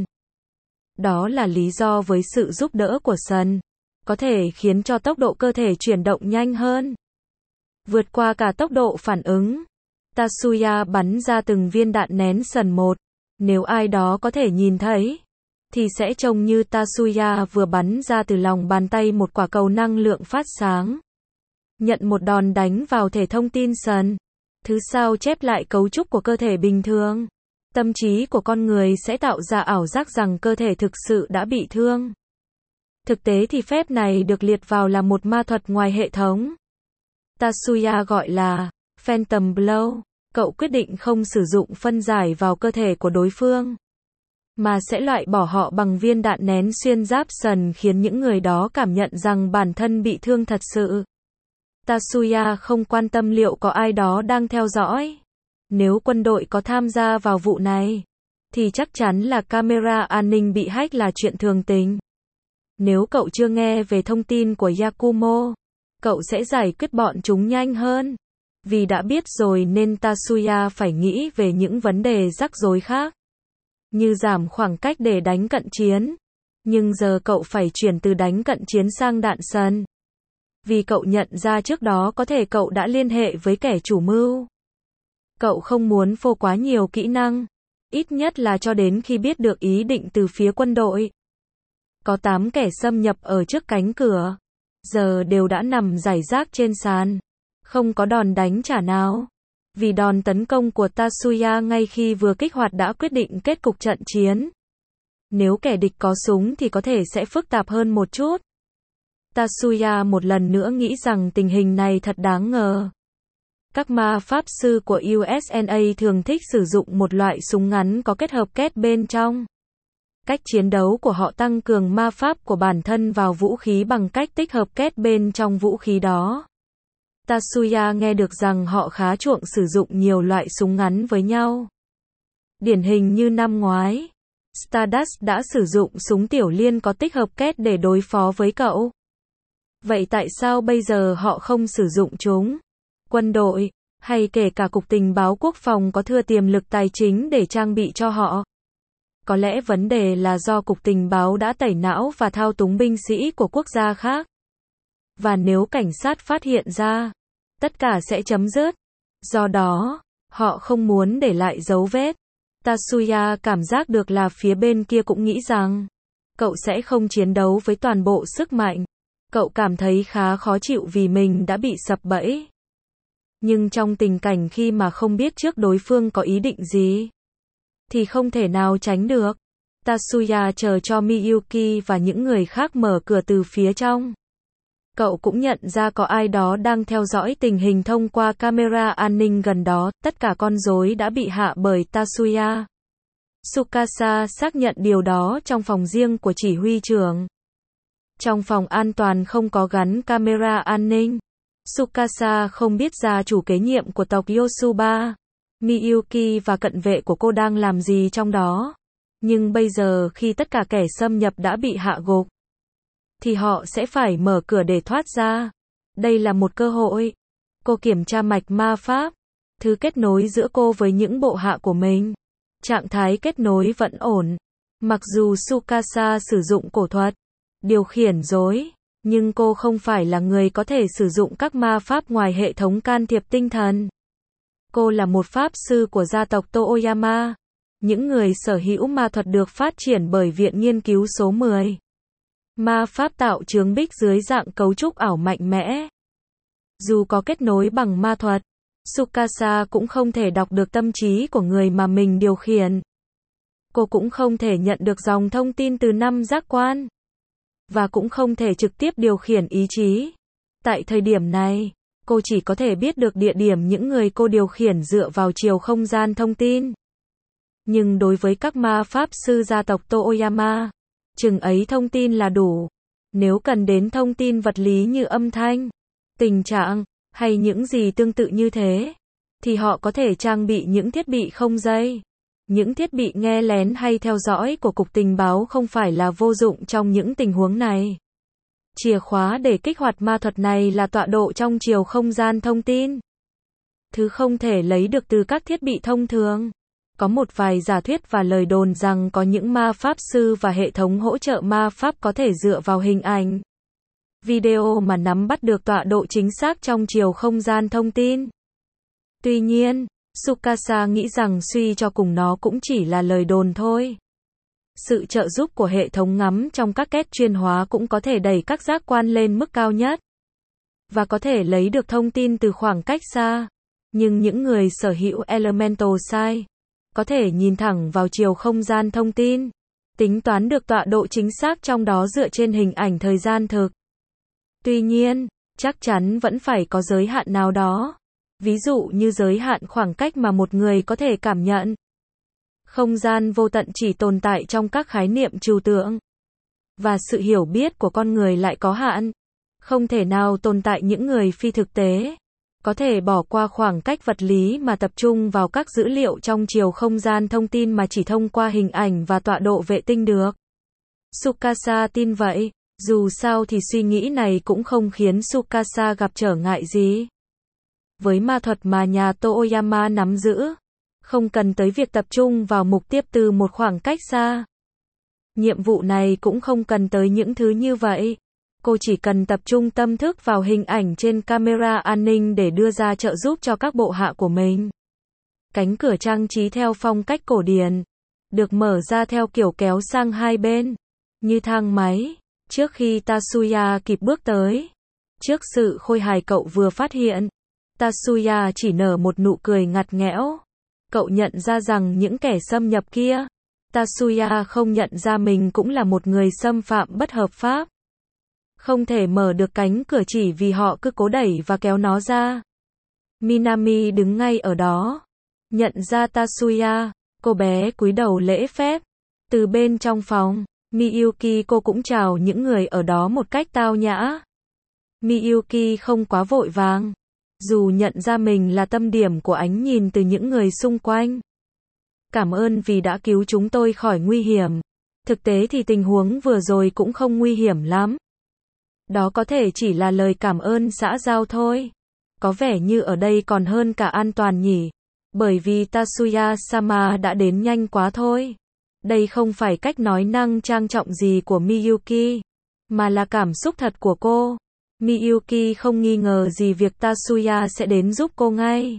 Đó là lý do với sự giúp đỡ của sần, có thể khiến cho tốc độ cơ thể chuyển động nhanh hơn. Vượt qua cả tốc độ phản ứng. Tatsuya bắn ra từng viên đạn nén sần một. Nếu ai đó có thể nhìn thấy, thì sẽ trông như Tatsuya vừa bắn ra từ lòng bàn tay một quả cầu năng lượng phát sáng. Nhận một đòn đánh vào thể thông tin sần. Thứ sao chép lại cấu trúc của cơ thể bình thường. Tâm trí của con người sẽ tạo ra ảo giác rằng cơ thể thực sự đã bị thương. Thực tế thì phép này được liệt vào là một ma thuật ngoài hệ thống. Tatsuya gọi là Phantom Blow. Cậu quyết định không sử dụng phân giải vào cơ thể của đối phương, mà sẽ loại bỏ họ bằng viên đạn nén xuyên giáp sần khiến những người đó cảm nhận rằng bản thân bị thương thật sự. Tatsuya không quan tâm liệu có ai đó đang theo dõi. Nếu quân đội có tham gia vào vụ này, thì chắc chắn là camera an ninh bị hack là chuyện thường tình. Nếu cậu chưa nghe về thông tin của Yakumo, cậu sẽ giải quyết bọn chúng nhanh hơn. Vì đã biết rồi nên Tatsuya phải nghĩ về những vấn đề rắc rối khác, như giảm khoảng cách để đánh cận chiến. Nhưng giờ cậu phải chuyển từ đánh cận chiến sang đạn sần. Vì cậu nhận ra trước đó có thể cậu đã liên hệ với kẻ chủ mưu. Cậu không muốn phô quá nhiều kỹ năng, ít nhất là cho đến khi biết được ý định từ phía quân đội. Có 8 kẻ xâm nhập ở trước cánh cửa, giờ đều đã nằm rải rác trên sàn. Không có đòn đánh trả nào. Vì đòn tấn công của Tatsuya ngay khi vừa kích hoạt đã quyết định kết cục trận chiến. Nếu kẻ địch có súng thì có thể sẽ phức tạp hơn một chút. Tatsuya một lần nữa nghĩ rằng tình hình này thật đáng ngờ. Các ma pháp sư của USNA thường thích sử dụng một loại súng ngắn có kết hợp két bên trong. Cách chiến đấu của họ tăng cường ma pháp của bản thân vào vũ khí bằng cách tích hợp két bên trong vũ khí đó. Tatsuya nghe được rằng họ khá chuộng sử dụng nhiều loại súng ngắn với nhau. Điển hình như năm ngoái, Stardust đã sử dụng súng tiểu liên có tích hợp két để đối phó với cậu. Vậy tại sao bây giờ họ không sử dụng chúng? Quân đội, hay kể cả Cục Tình báo Quốc phòng có thừa tiềm lực tài chính để trang bị cho họ? Có lẽ vấn đề là do Cục Tình báo đã tẩy não và thao túng binh sĩ của quốc gia khác. Và nếu cảnh sát phát hiện ra, tất cả sẽ chấm dứt. Do đó, họ không muốn để lại dấu vết. Tatsuya cảm giác được là phía bên kia cũng nghĩ rằng cậu sẽ không chiến đấu với toàn bộ sức mạnh. Cậu cảm thấy khá khó chịu vì mình đã bị sập bẫy. Nhưng trong tình cảnh khi mà không biết trước đối phương có ý định gì, thì không thể nào tránh được. Tatsuya chờ cho Miyuki và những người khác mở cửa từ phía trong. Cậu cũng nhận ra có ai đó đang theo dõi tình hình thông qua camera an ninh gần đó. Tất cả con rối đã bị hạ bởi Tatsuya. Tsukasa xác nhận điều đó trong phòng riêng của chỉ huy trưởng. Trong phòng an toàn không có gắn camera an ninh. Tsukasa không biết gia chủ kế nhiệm của tộc Yosuba, Miyuki và cận vệ của cô đang làm gì trong đó. Nhưng bây giờ khi tất cả kẻ xâm nhập đã bị hạ gục, thì họ sẽ phải mở cửa để thoát ra. Đây là một cơ hội. Cô kiểm tra mạch ma pháp, thứ kết nối giữa cô với những bộ hạ của mình. Trạng thái kết nối vẫn ổn. Mặc dù Tsukasa sử dụng cổ thuật, điều khiển rối, nhưng cô không phải là người có thể sử dụng các ma pháp ngoài hệ thống can thiệp tinh thần. Cô là một pháp sư của gia tộc Toyama. Những người sở hữu ma thuật được phát triển bởi Viện Nghiên cứu số 10. Ma pháp tạo chướng bích dưới dạng cấu trúc ảo mạnh mẽ. Dù có kết nối bằng ma thuật, Tsukasa cũng không thể đọc được tâm trí của người mà mình điều khiển. Cô cũng không thể nhận được dòng thông tin từ 5 giác quan. Và cũng không thể trực tiếp điều khiển ý chí. Tại thời điểm này, cô chỉ có thể biết được địa điểm những người cô điều khiển dựa vào chiều không gian thông tin. Nhưng đối với các ma pháp sư gia tộc Toyama, chừng ấy thông tin là đủ. Nếu cần đến thông tin vật lý như âm thanh, tình trạng, hay những gì tương tự như thế, thì họ có thể trang bị những thiết bị không dây. Những thiết bị nghe lén hay theo dõi của Cục Tình báo không phải là vô dụng trong những tình huống này. Chìa khóa để kích hoạt ma thuật này là tọa độ trong chiều không gian thông tin. Thứ không thể lấy được từ các thiết bị thông thường. Có một vài giả thuyết và lời đồn rằng có những ma pháp sư và hệ thống hỗ trợ ma pháp có thể dựa vào hình ảnh, video mà nắm bắt được tọa độ chính xác trong chiều không gian thông tin. Tuy nhiên, Tsukasa nghĩ rằng suy cho cùng nó cũng chỉ là lời đồn thôi. Sự trợ giúp của hệ thống ngắm trong các két chuyên hóa cũng có thể đẩy các giác quan lên mức cao nhất, và có thể lấy được thông tin từ khoảng cách xa. Nhưng những người sở hữu Elemental Sight có thể nhìn thẳng vào chiều không gian thông tin. tính toán được tọa độ chính xác trong đó dựa trên hình ảnh thời gian thực. Tuy nhiên, chắc chắn vẫn phải có giới hạn nào đó. Ví dụ như giới hạn khoảng cách mà một người có thể cảm nhận. Không gian vô tận chỉ tồn tại trong các khái niệm trừu tượng. Và sự hiểu biết của con người lại có hạn. Không thể nào tồn tại những người phi thực tế. Có thể bỏ qua khoảng cách vật lý mà tập trung vào các dữ liệu trong chiều không gian thông tin mà chỉ thông qua hình ảnh và tọa độ vệ tinh được. Tsukasa tin vậy, dù sao thì suy nghĩ này cũng không khiến Tsukasa gặp trở ngại gì. Với ma thuật mà nhà Toyama nắm giữ, không cần tới việc tập trung vào mục tiêu từ một khoảng cách xa. Nhiệm vụ này cũng không cần tới những thứ như vậy. Cô chỉ cần tập trung tâm thức vào hình ảnh trên camera an ninh để đưa ra trợ giúp cho các bộ hạ của mình. Cánh cửa trang trí theo phong cách cổ điển, được mở ra theo kiểu kéo sang hai bên, như thang máy, trước khi Tatsuya kịp bước tới. Trước sự khôi hài cậu vừa phát hiện, Tatsuya chỉ nở một nụ cười ngặt nghẽo. Cậu nhận ra rằng những kẻ xâm nhập kia, Tatsuya không nhận ra mình cũng là một người xâm phạm bất hợp pháp. Không thể mở được cánh cửa chỉ vì họ cứ cố đẩy và kéo nó ra. Minami đứng ngay ở đó. Nhận ra Tatsuya, cô bé cúi đầu lễ phép. Từ bên trong phòng, Miyuki cô cũng chào những người ở đó một cách tao nhã. Miyuki không quá vội vàng. Dù nhận ra mình là tâm điểm của ánh nhìn từ những người xung quanh. Cảm ơn vì đã cứu chúng tôi khỏi nguy hiểm. Thực tế thì tình huống vừa rồi cũng không nguy hiểm lắm. Đó có thể chỉ là lời cảm ơn xã giao thôi. Có vẻ như ở đây còn hơn cả an toàn nhỉ. Bởi vì Tatsuya-sama đã đến nhanh quá thôi. Đây không phải cách nói năng trang trọng gì của Miyuki, mà là cảm xúc thật của cô. Miyuki không nghi ngờ gì việc Tatsuya sẽ đến giúp cô ngay.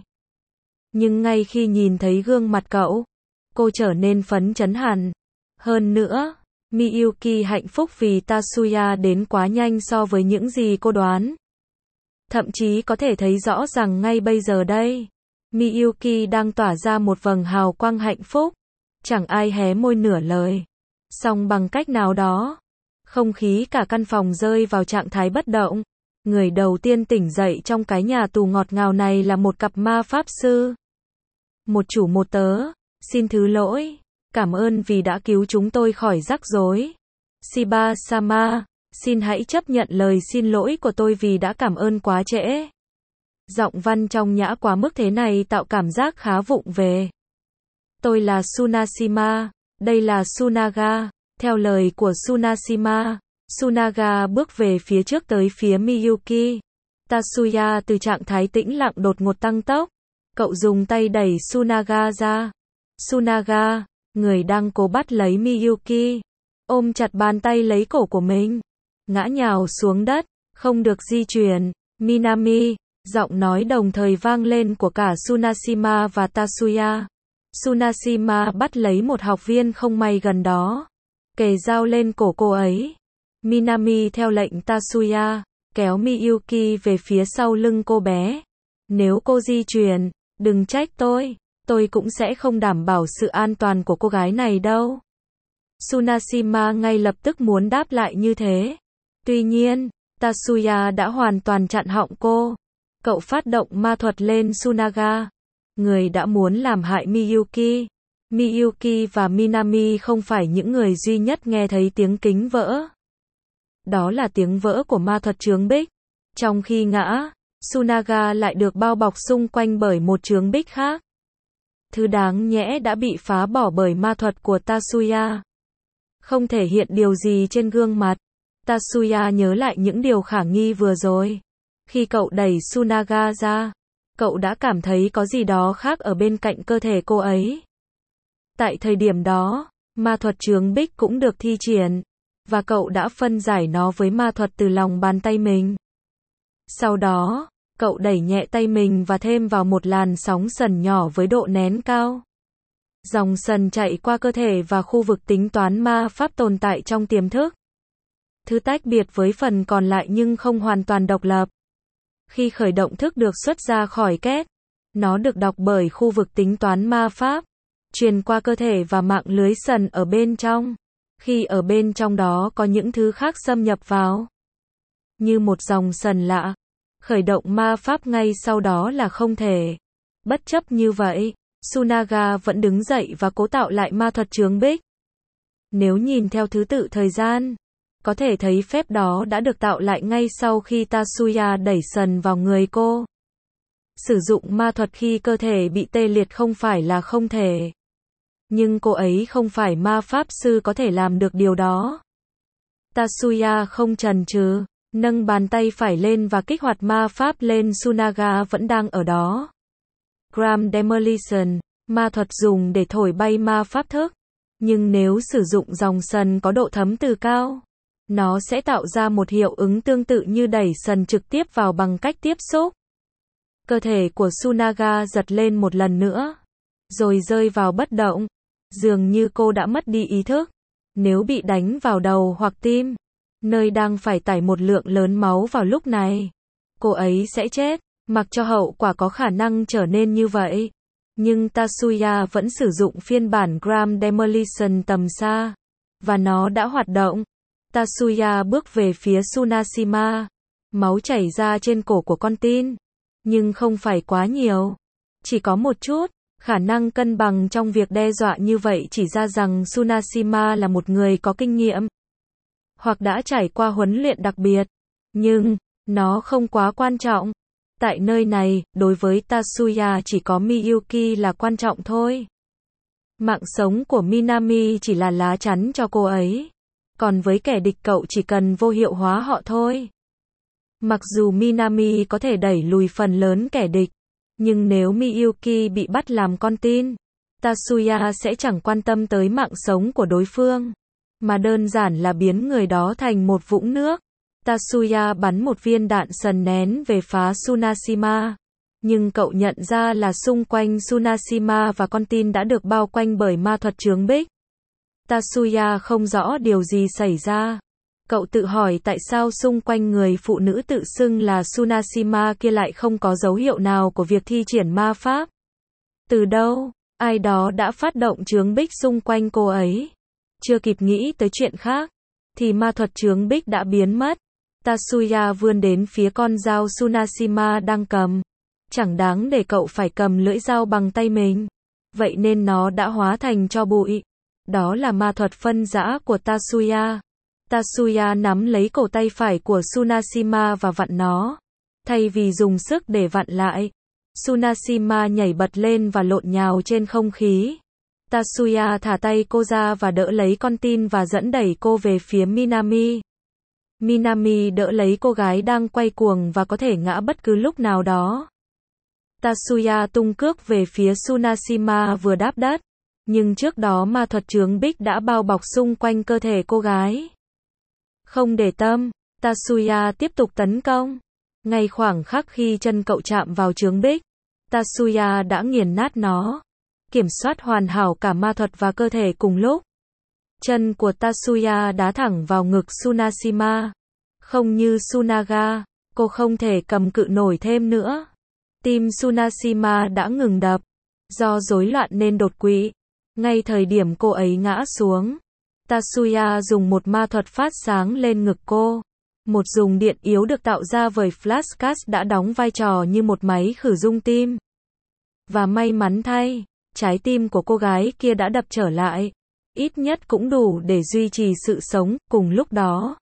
Nhưng ngay khi nhìn thấy gương mặt cậu, cô trở nên phấn chấn hẳn. Hơn nữa, Miyuki hạnh phúc vì Tatsuya đến quá nhanh so với những gì cô đoán. Thậm chí có thể thấy rõ rằng ngay bây giờ đây, Miyuki đang tỏa ra một vầng hào quang hạnh phúc. Chẳng ai hé môi nửa lời. Song bằng cách nào đó, không khí cả căn phòng rơi vào trạng thái bất động. Người đầu tiên tỉnh dậy trong cái nhà tù ngọt ngào này là một cặp ma pháp sư. Một chủ một tớ, xin thứ lỗi, cảm ơn vì đã cứu chúng tôi khỏi rắc rối. Shiba-sama, xin hãy chấp nhận lời xin lỗi của tôi vì đã cảm ơn quá trễ. Giọng văn trong nhã quá mức thế này tạo cảm giác khá vụng về. Tôi là Tsunashima, đây là Tsunaga. Theo lời của Tsunashima, Tsunaga bước về phía trước tới phía Miyuki. Tatsuya từ trạng thái tĩnh lặng đột ngột tăng tốc. Cậu dùng tay đẩy Tsunaga ra. Tsunaga, người đang cố bắt lấy Miyuki, ôm chặt bàn tay lấy cổ của mình. Ngã nhào xuống đất, không được di chuyển. Minami, giọng nói đồng thời vang lên của cả Tsunashima và Tatsuya. Tsunashima bắt lấy một học viên không may gần đó, kề dao lên cổ cô ấy. Minami theo lệnh Tatsuya, kéo Miyuki về phía sau lưng cô bé. Nếu cô di chuyển, đừng trách tôi cũng sẽ không đảm bảo sự an toàn của cô gái này đâu. Tsunashima ngay lập tức muốn đáp lại như thế. Tuy nhiên, Tatsuya đã hoàn toàn chặn họng cô. Cậu phát động ma thuật lên Tsunaga, người đã muốn làm hại Miyuki. Miyuki và Minami không phải những người duy nhất nghe thấy tiếng kính vỡ. Đó là tiếng vỡ của ma thuật chướng bích. Trong khi ngã, Tsunaga lại được bao bọc xung quanh bởi một chướng bích khác. Thứ đáng nhẽ đã bị phá bỏ bởi ma thuật của Tatsuya. Không thể hiện điều gì trên gương mặt. Tatsuya nhớ lại những điều khả nghi vừa rồi. Khi cậu đẩy Tsunaga ra, cậu đã cảm thấy có gì đó khác ở bên cạnh cơ thể cô ấy. Tại thời điểm đó, ma thuật chướng bích cũng được thi triển, và cậu đã phân giải nó với ma thuật từ lòng bàn tay mình. Sau đó, cậu đẩy nhẹ tay mình và thêm vào một làn sóng sần nhỏ với độ nén cao. Dòng sần chạy qua cơ thể và khu vực tính toán ma pháp tồn tại trong tiềm thức. Thứ tách biệt với phần còn lại nhưng không hoàn toàn độc lập. Khi khởi động thức được xuất ra khỏi két, nó được đọc bởi khu vực tính toán ma pháp, truyền qua cơ thể và mạng lưới sần ở bên trong. Khi ở bên trong đó có những thứ khác xâm nhập vào. Như một dòng sần lạ. Khởi động ma pháp ngay sau đó là không thể. Bất chấp như vậy, Sunaga vẫn đứng dậy và cố tạo lại ma thuật chướng bích. Nếu nhìn theo thứ tự thời gian, có thể thấy phép đó đã được tạo lại ngay sau khi Tatsuya đẩy sần vào người cô. Sử dụng ma thuật khi cơ thể bị tê liệt không phải là không thể. Nhưng cô ấy không phải ma pháp sư có thể làm được điều đó. Tatsuya không chần chừ, nâng bàn tay phải lên và kích hoạt ma pháp lên. Sunaga vẫn đang ở đó. Grand Demolition, ma thuật dùng để thổi bay ma pháp thức. Nhưng nếu sử dụng dòng sần có độ thấm từ cao, nó sẽ tạo ra một hiệu ứng tương tự như đẩy sần trực tiếp vào bằng cách tiếp xúc. Cơ thể của Sunaga giật lên một lần nữa, rồi rơi vào bất động. Dường như cô đã mất đi ý thức. Nếu bị đánh vào đầu hoặc tim, nơi đang phải tải một lượng lớn máu vào lúc này, cô ấy sẽ chết, mặc cho hậu quả có khả năng trở nên như vậy. Nhưng Tatsuya vẫn sử dụng phiên bản Grand Demolition tầm xa, và nó đã hoạt động. Tatsuya bước về phía Tsunashima. Máu chảy ra trên cổ của con tin. Nhưng không phải quá nhiều. Chỉ có một chút. Khả năng cân bằng trong việc đe dọa như vậy chỉ ra rằng Tsunashima là một người có kinh nghiệm. Hoặc đã trải qua huấn luyện đặc biệt. Nhưng, nó không quá quan trọng. Tại nơi này, đối với Tatsuya chỉ có Miyuki là quan trọng thôi. Mạng sống của Minami chỉ là lá chắn cho cô ấy. Còn với kẻ địch cậu chỉ cần vô hiệu hóa họ thôi. Mặc dù Minami có thể đẩy lùi phần lớn kẻ địch, nhưng nếu Miyuki bị bắt làm con tin, Tatsuya sẽ chẳng quan tâm tới mạng sống của đối phương, mà đơn giản là biến người đó thành một vũng nước. Tatsuya bắn một viên đạn sần nén về phá Tsunashima, nhưng cậu nhận ra là xung quanh Tsunashima và con tin đã được bao quanh bởi ma thuật chướng bích. Tatsuya không rõ điều gì xảy ra. Cậu tự hỏi tại sao xung quanh người phụ nữ tự xưng là Tsunashima kia lại không có dấu hiệu nào của việc thi triển ma pháp. Từ đâu, ai đó đã phát động chướng bích xung quanh cô ấy. Chưa kịp nghĩ tới chuyện khác, thì ma thuật chướng bích đã biến mất. Tatsuya vươn đến phía con dao Tsunashima đang cầm. Chẳng đáng để cậu phải cầm lưỡi dao bằng tay mình. Vậy nên nó đã hóa thành tro bụi. Đó là ma thuật phân rã của Tatsuya. Tatsuya nắm lấy cổ tay phải của Tsunashima và vặn nó. Thay vì dùng sức để vặn lại, Tsunashima nhảy bật lên và lộn nhào trên không khí. Tatsuya thả tay cô ra và đỡ lấy con tin và dẫn đẩy cô về phía Minami. Minami đỡ lấy cô gái đang quay cuồng và có thể ngã bất cứ lúc nào đó. Tatsuya tung cước về phía Tsunashima vừa đáp đất. Nhưng trước đó ma thuật chướng bích đã bao bọc xung quanh cơ thể cô gái. Không để tâm, Tatsuya tiếp tục tấn công. Ngay khoảng khắc khi chân cậu chạm vào chướng bích, Tatsuya đã nghiền nát nó. Kiểm soát hoàn hảo cả ma thuật và cơ thể cùng lúc. Chân của Tatsuya đá thẳng vào ngực Tsunashima. Không như Sunaga, cô không thể cầm cự nổi thêm nữa. Tim Tsunashima đã ngừng đập. Do rối loạn nên đột quỵ. Ngay thời điểm cô ấy ngã xuống, Tatsuya dùng một ma thuật phát sáng lên ngực cô. Một dùng điện yếu được tạo ra bởi flashcard đã đóng vai trò như một máy khử rung tim. Và may mắn thay, trái tim của cô gái kia đã đập trở lại. Ít nhất cũng đủ để duy trì sự sống. Cùng lúc đó,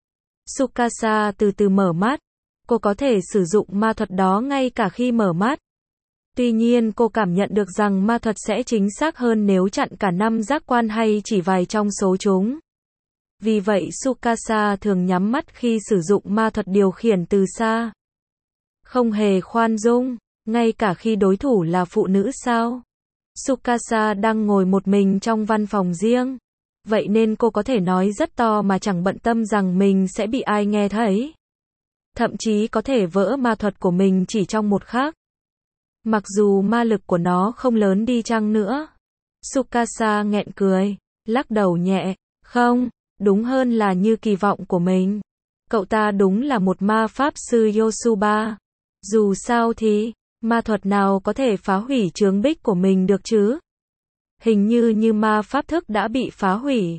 Tsukasa từ từ mở mắt. Cô có thể sử dụng ma thuật đó ngay cả khi mở mắt. Tuy nhiên cô cảm nhận được rằng ma thuật sẽ chính xác hơn nếu chặn cả 5 giác quan hay chỉ vài trong số chúng. Vì vậy Tsukasa thường nhắm mắt khi sử dụng ma thuật điều khiển từ xa. Không hề khoan dung, ngay cả khi đối thủ là phụ nữ sao? Tsukasa đang ngồi một mình trong văn phòng riêng. Vậy nên cô có thể nói rất to mà chẳng bận tâm rằng mình sẽ bị ai nghe thấy. Thậm chí có thể vỡ ma thuật của mình chỉ trong một khắc. Mặc dù ma lực của nó không lớn đi chăng nữa. Tsukasa nghẹn cười, lắc đầu nhẹ. Không, đúng hơn là như kỳ vọng của mình. Cậu ta đúng là một ma pháp sư Yosuba. Dù sao thì, ma thuật nào có thể phá hủy chướng bích của mình được chứ? Hình như ma pháp thức đã bị phá hủy.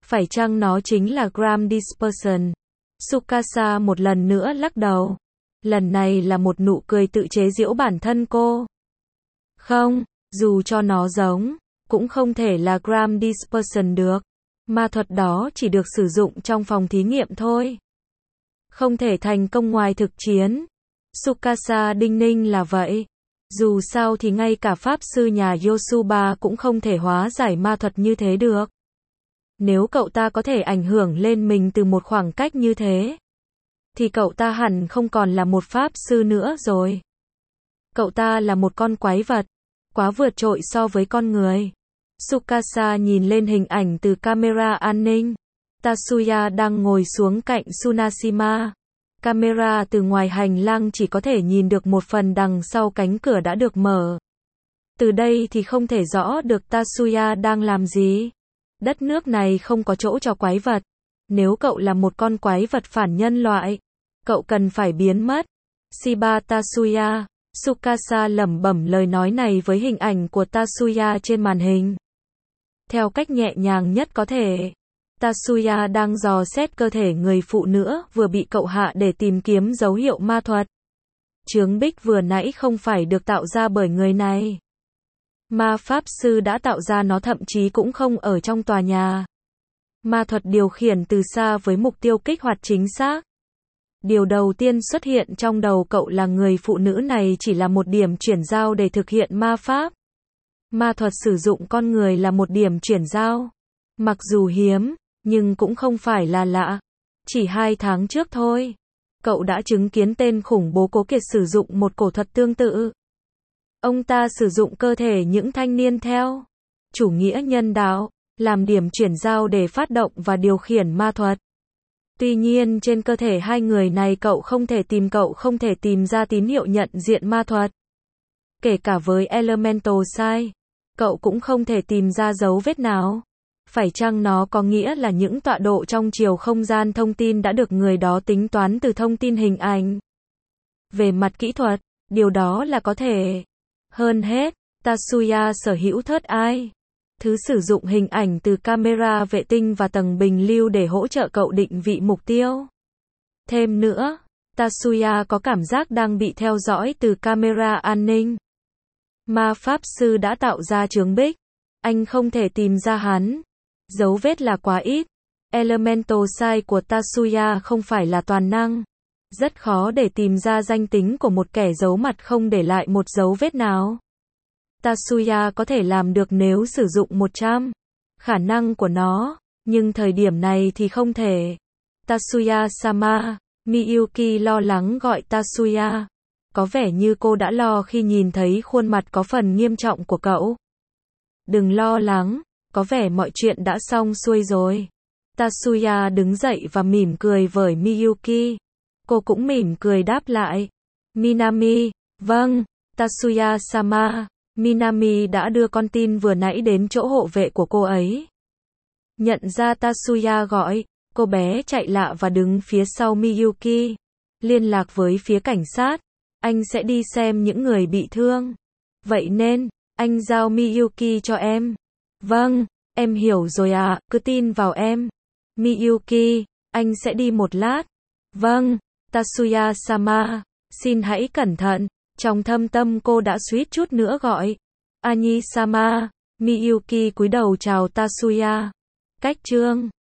Phải chăng nó chính là Gram Dispersion? Tsukasa một lần nữa lắc đầu. Lần này là một nụ cười tự chế giễu bản thân cô. Không, dù cho nó giống, cũng không thể là Gram Dispersion được. Ma thuật đó chỉ được sử dụng trong phòng thí nghiệm thôi. Không thể thành công ngoài thực chiến. Tsukasa đinh ninh là vậy. Dù sao thì ngay cả pháp sư nhà Yosuba cũng không thể hóa giải ma thuật như thế được. Nếu cậu ta có thể ảnh hưởng lên mình từ một khoảng cách như thế, thì cậu ta hẳn không còn là một pháp sư nữa rồi. Cậu ta là một con quái vật, quá vượt trội so với con người. Tsukasa nhìn lên hình ảnh từ camera an ninh. Tatsuya đang ngồi xuống cạnh Tsunashima. Camera từ ngoài hành lang chỉ có thể nhìn được một phần đằng sau cánh cửa đã được mở. Từ đây thì không thể rõ được Tatsuya đang làm gì. Đất nước này không có chỗ cho quái vật. Nếu cậu là một con quái vật phản nhân loại, cậu cần phải biến mất. Shiba Tatsuya. Tsukasa lẩm bẩm lời nói này với hình ảnh của Tatsuya trên màn hình. Theo cách nhẹ nhàng nhất có thể. Tatsuya đang dò xét cơ thể người phụ nữ vừa bị cậu hạ để tìm kiếm dấu hiệu ma thuật. Chướng bích vừa nãy không phải được tạo ra bởi người này. Ma pháp sư đã tạo ra nó, thậm chí cũng không ở trong tòa nhà. Ma thuật điều khiển từ xa với mục tiêu kích hoạt chính xác. Điều đầu tiên xuất hiện trong đầu cậu là người phụ nữ này chỉ là một điểm chuyển giao để thực hiện ma pháp. Ma thuật sử dụng con người là một điểm chuyển giao. Mặc dù hiếm, nhưng cũng không phải là lạ. Chỉ 2 tháng trước thôi, cậu đã chứng kiến tên khủng bố Cố Kiệt sử dụng một cổ thuật tương tự. Ông ta sử dụng cơ thể những thanh niên theo chủ nghĩa nhân đạo, làm điểm chuyển giao để phát động và điều khiển ma thuật. Tuy nhiên trên cơ thể hai người này cậu không thể tìm ra tín hiệu nhận diện ma thuật. Kể cả với Elemental Sight, cậu cũng không thể tìm ra dấu vết nào. Phải chăng nó có nghĩa là những tọa độ trong chiều không gian thông tin đã được người đó tính toán từ thông tin hình ảnh? Về mặt kỹ thuật, điều đó là có thể. Hơn hết, Tatsuya sở hữu Third Eye, thứ sử dụng hình ảnh từ camera vệ tinh và tầng bình lưu để hỗ trợ cậu định vị mục tiêu. Thêm nữa, Tatsuya có cảm giác đang bị theo dõi từ camera an ninh. Ma pháp sư đã tạo ra chướng bích. Anh không thể tìm ra hắn. Dấu vết là quá ít. Elemental Sight của Tatsuya không phải là toàn năng. Rất khó để tìm ra danh tính của một kẻ giấu mặt không để lại một dấu vết nào. Tatsuya có thể làm được nếu sử dụng 100 khả năng của nó, nhưng thời điểm này thì không thể. Tatsuya-sama, Miyuki lo lắng gọi Tatsuya. Có vẻ như cô đã lo khi nhìn thấy khuôn mặt có phần nghiêm trọng của cậu. Đừng lo lắng, có vẻ mọi chuyện đã xong xuôi rồi. Tatsuya đứng dậy và mỉm cười với Miyuki. Cô cũng mỉm cười đáp lại. Minami, vâng, Tatsuya-sama. Minami đã đưa con tin vừa nãy đến chỗ hộ vệ của cô ấy. Nhận ra Tatsuya gọi, cô bé chạy lạ và đứng phía sau Miyuki. Liên lạc với phía cảnh sát. Anh sẽ đi xem những người bị thương. Vậy nên, anh giao Miyuki cho em. Vâng, em hiểu rồi ạ, cứ tin vào em. Miyuki, anh sẽ đi một lát. Vâng, Tatsuya-sama, xin hãy cẩn thận. Trong thâm tâm cô đã suýt chút nữa gọi. Ani-sama, Miyuki cúi đầu chào Tatsuya. Cách chương